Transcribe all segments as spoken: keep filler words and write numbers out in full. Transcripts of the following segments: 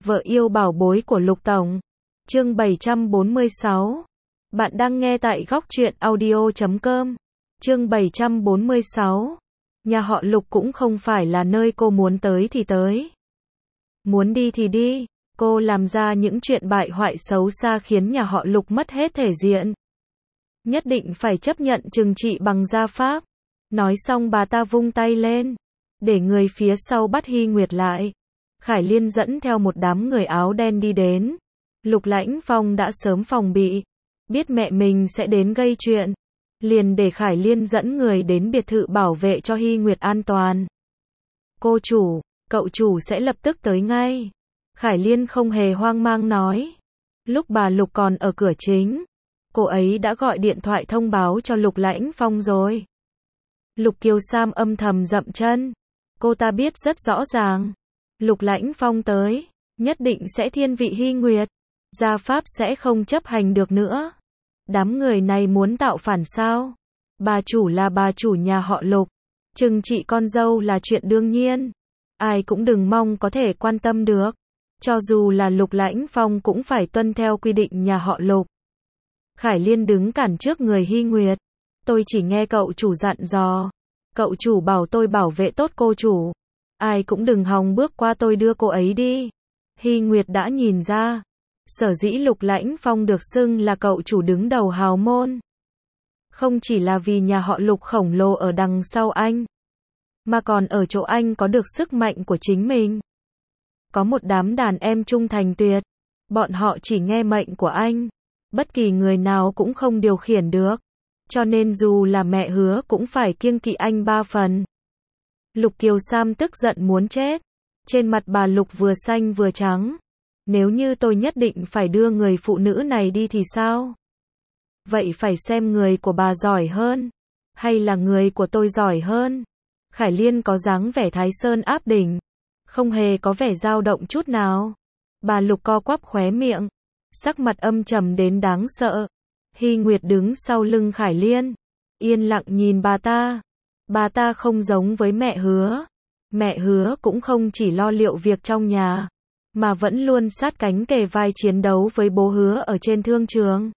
Vợ yêu bảo bối của Lục Tổng. Chương bảy trăm bốn mươi sáu. Bạn đang nghe tại góc truyện audio chấm com. Chương bảy trăm bốn mươi sáu. Nhà họ Lục cũng không phải là nơi cô muốn tới thì tới. Muốn đi thì đi. Cô làm ra những chuyện bại hoại xấu xa khiến nhà họ Lục mất hết thể diện. Nhất định phải chấp nhận trừng trị bằng gia pháp. Nói xong bà ta vung tay lên, để người phía sau bắt Hy Nguyệt lại. Khải Liên dẫn theo một đám người áo đen đi đến. Lục Lãnh Phong đã sớm phòng bị, biết mẹ mình sẽ đến gây chuyện, liền để Khải Liên dẫn người đến biệt thự bảo vệ cho Hy Nguyệt an toàn. Cô chủ, cậu chủ sẽ lập tức tới ngay. Khải Liên không hề hoang mang nói. Lúc bà Lục còn ở cửa chính, cô ấy đã gọi điện thoại thông báo cho Lục Lãnh Phong rồi. Lục Kiều Sam âm thầm dậm chân. Cô ta biết rất rõ ràng, Lục Lãnh Phong tới, nhất định sẽ thiên vị Hy Nguyệt. Gia pháp sẽ không chấp hành được nữa. Đám người này muốn tạo phản sao? Bà chủ là bà chủ nhà họ Lục, trừng trị con dâu là chuyện đương nhiên. Ai cũng đừng mong có thể quan tâm được. Cho dù là Lục Lãnh Phong cũng phải tuân theo quy định nhà họ Lục. Khải Liên đứng cản trước người Hy Nguyệt. Tôi chỉ nghe cậu chủ dặn dò. Cậu chủ bảo tôi bảo vệ tốt cô chủ. Ai cũng đừng hòng bước qua tôi đưa cô ấy đi. Hy Nguyệt đã nhìn ra, sở dĩ Lục Lãnh Phong được xưng là cậu chủ đứng đầu hào môn, không chỉ là vì nhà họ Lục khổng lồ ở đằng sau anh, mà còn ở chỗ anh có được sức mạnh của chính mình. Có một đám đàn em trung thành tuyệt, bọn họ chỉ nghe mệnh của anh, bất kỳ người nào cũng không điều khiển được. Cho nên dù là mẹ Hứa cũng phải kiêng kỵ anh ba phần. Lục Kiều Sam tức giận muốn chết. Trên mặt bà Lục vừa xanh vừa trắng. Nếu như tôi nhất định phải đưa người phụ nữ này đi thì sao? Vậy phải xem người của bà giỏi hơn, hay là người của tôi giỏi hơn? Khải Liên có dáng vẻ Thái Sơn áp đỉnh, không hề có vẻ dao động chút nào. Bà Lục co quắp khóe miệng, sắc mặt âm trầm đến đáng sợ. Hy Nguyệt đứng sau lưng Khải Liên, yên lặng nhìn bà ta. Bà ta không giống với mẹ Hứa. Mẹ Hứa cũng không chỉ lo liệu việc trong nhà, mà vẫn luôn sát cánh kề vai chiến đấu với bố Hứa ở trên thương trường.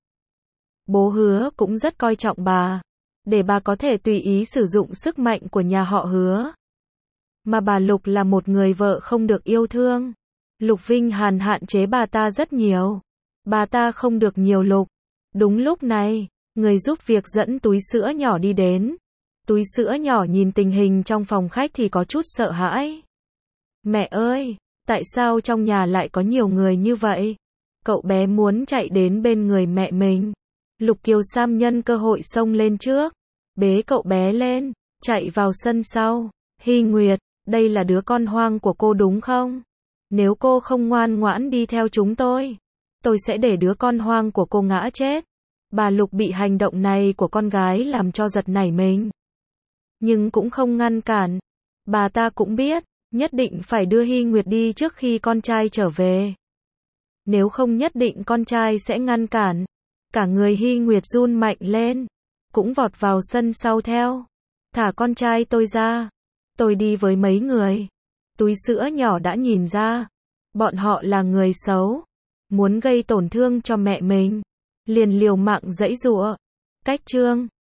Bố Hứa cũng rất coi trọng bà, để bà có thể tùy ý sử dụng sức mạnh của nhà họ Hứa. Mà bà Lục là một người vợ không được yêu thương. Lục Vinh Hàn hạn chế bà ta rất nhiều. Bà ta không được nhiều Lục. Đúng lúc này, người giúp việc dẫn túi sữa nhỏ đi đến. Túi sữa nhỏ nhìn tình hình trong phòng khách thì có chút sợ hãi. Mẹ ơi, tại sao trong nhà lại có nhiều người như vậy? Cậu bé muốn chạy đến bên người mẹ mình. Lục Kiều Sam nhân cơ hội xông lên trước, bế cậu bé lên, chạy vào sân sau. Hy Nguyệt, đây là đứa con hoang của cô đúng không? Nếu cô không ngoan ngoãn đi theo chúng tôi, tôi sẽ để đứa con hoang của cô ngã chết. Bà Lục bị hành động này của con gái làm cho giật nảy mình, nhưng cũng không ngăn cản. Bà ta cũng biết, nhất định phải đưa Hy Nguyệt đi trước khi con trai trở về. Nếu không nhất định con trai sẽ ngăn cản. Cả người Hy Nguyệt run mạnh lên, cũng vọt vào sân sau theo. Thả con trai tôi ra. Tôi đi với mấy người. Túi sữa nhỏ đã nhìn ra, bọn họ là người xấu, muốn gây tổn thương cho mẹ mình, liền liều mạng giãy giụa. Cách chương